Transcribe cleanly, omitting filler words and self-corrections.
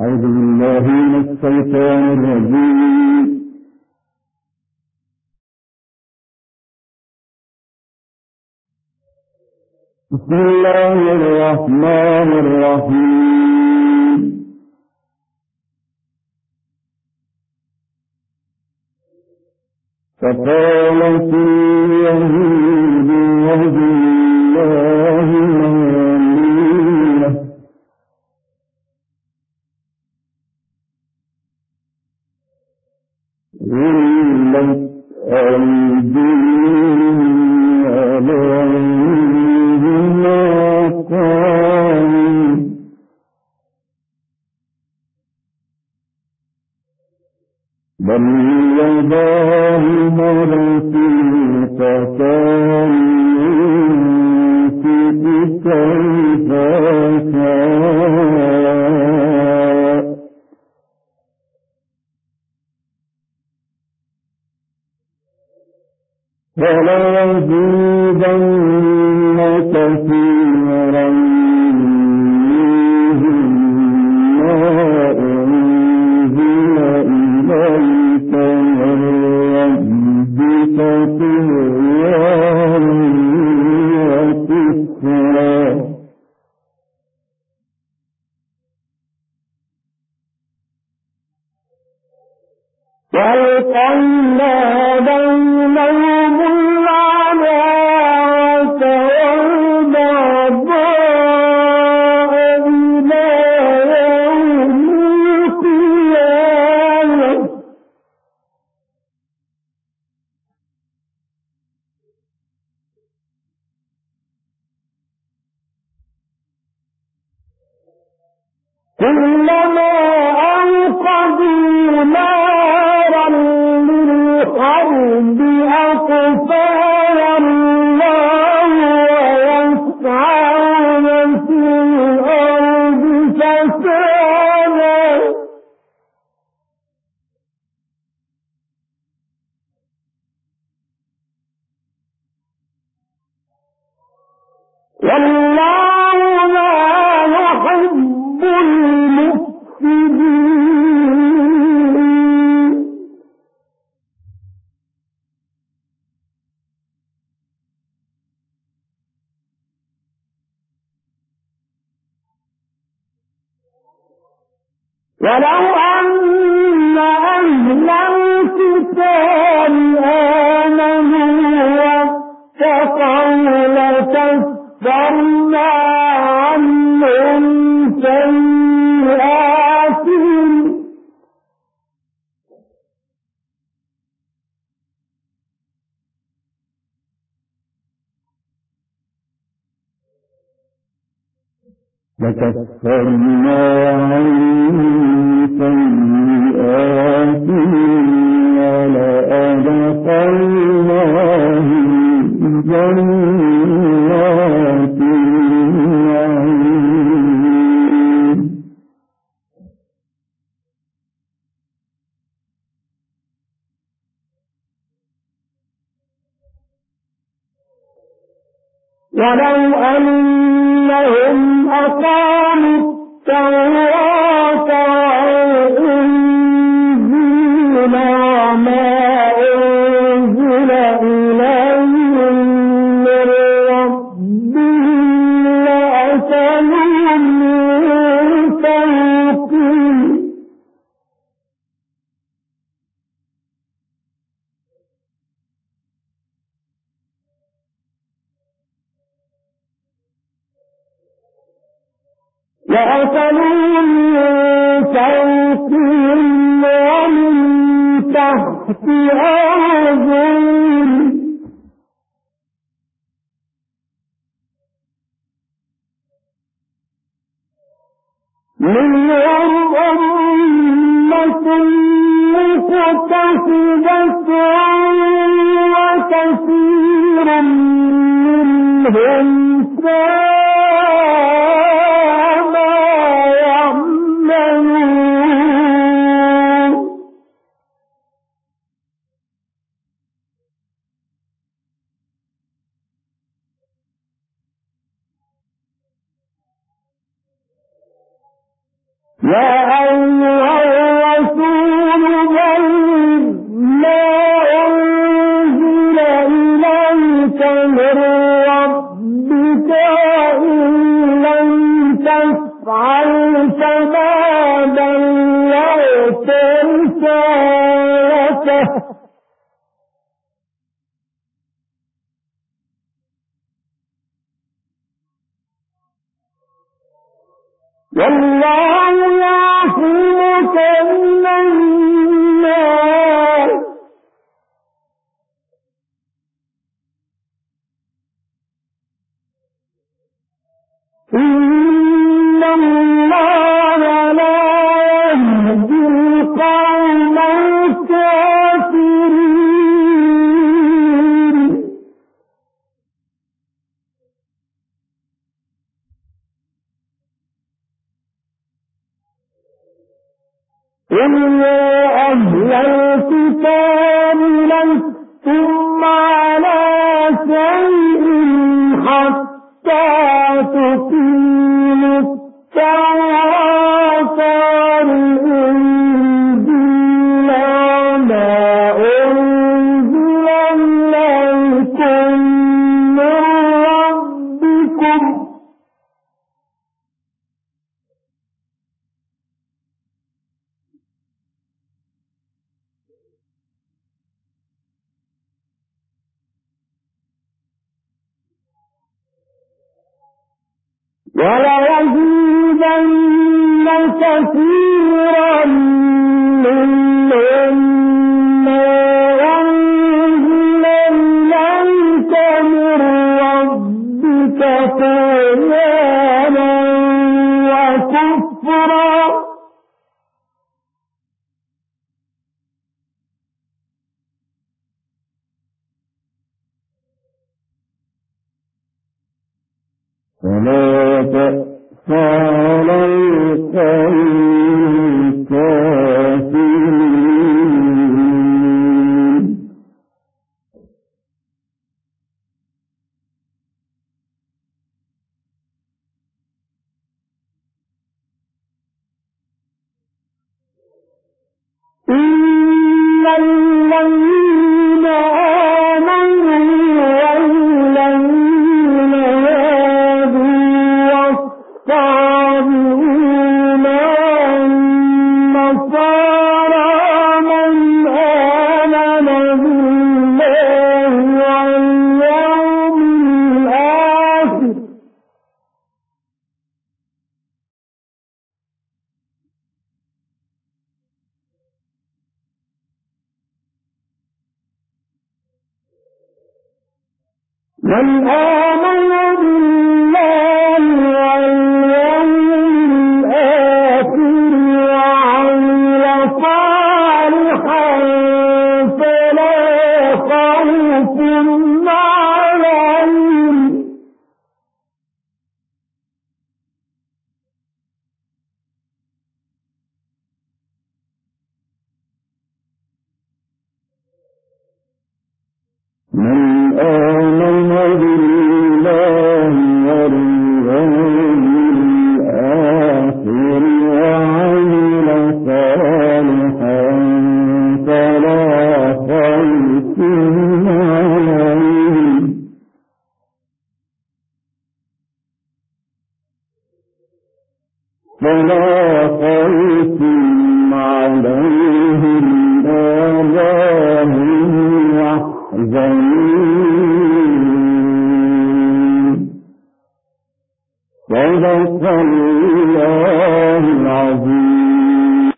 أعوذ بالله من الشيطان الرجيم. بسم الله الرحمن الرحيم. فقالت اليهود يد الله مغلولة غلت أيديهم وأيديهم ما قالوا بل يداه مبسوطتان ينفق كيف يشاء وليزيدن كثيرا منهم ما أنزل إليك من ربك طغيانا وكفرا وألقينا بينهم العداوة والبغضاء إلى يوم القيامة كلما أوقدوا نارا للحرب أطفأها الله ويسعون في الأرض فسادا والله لا يحب المفسدين ولو أن أهل الكتاب آمنوا واتقوا لكفرنا عنهم سيئاتهم ولأدخلناهم جنات النعيم ولو أنهم أقاموا التوراة والإنجيل وما أنزل إليهم من ربهم لأكلوا من فوقهم ومن تحت أرجلهم منهم أمة مقتصدة وكثير منهم ساء ما يعملون يا قل يا أهل الكتاب لستم على شيء حتى تقيموا التوراة والإنجيل وما أنزل إليكم من ربكم وليزيدن كثيرا منهم ما أنزل إليك من ربك طغيانا وكفرا فلا تأس على القوم الكافرين إن الذين آمنوا والذين هادوا والصابئون والنصارى من آمن بالله واليوم الآخر من آمن بالله واليوم الآخر وعمل صالحا فلا خوف عليهم من آمن بالله واليوم الآخر وعمل صالحا فلا خوف عليهم ولا هم يحزنون. صدق الله العظيم.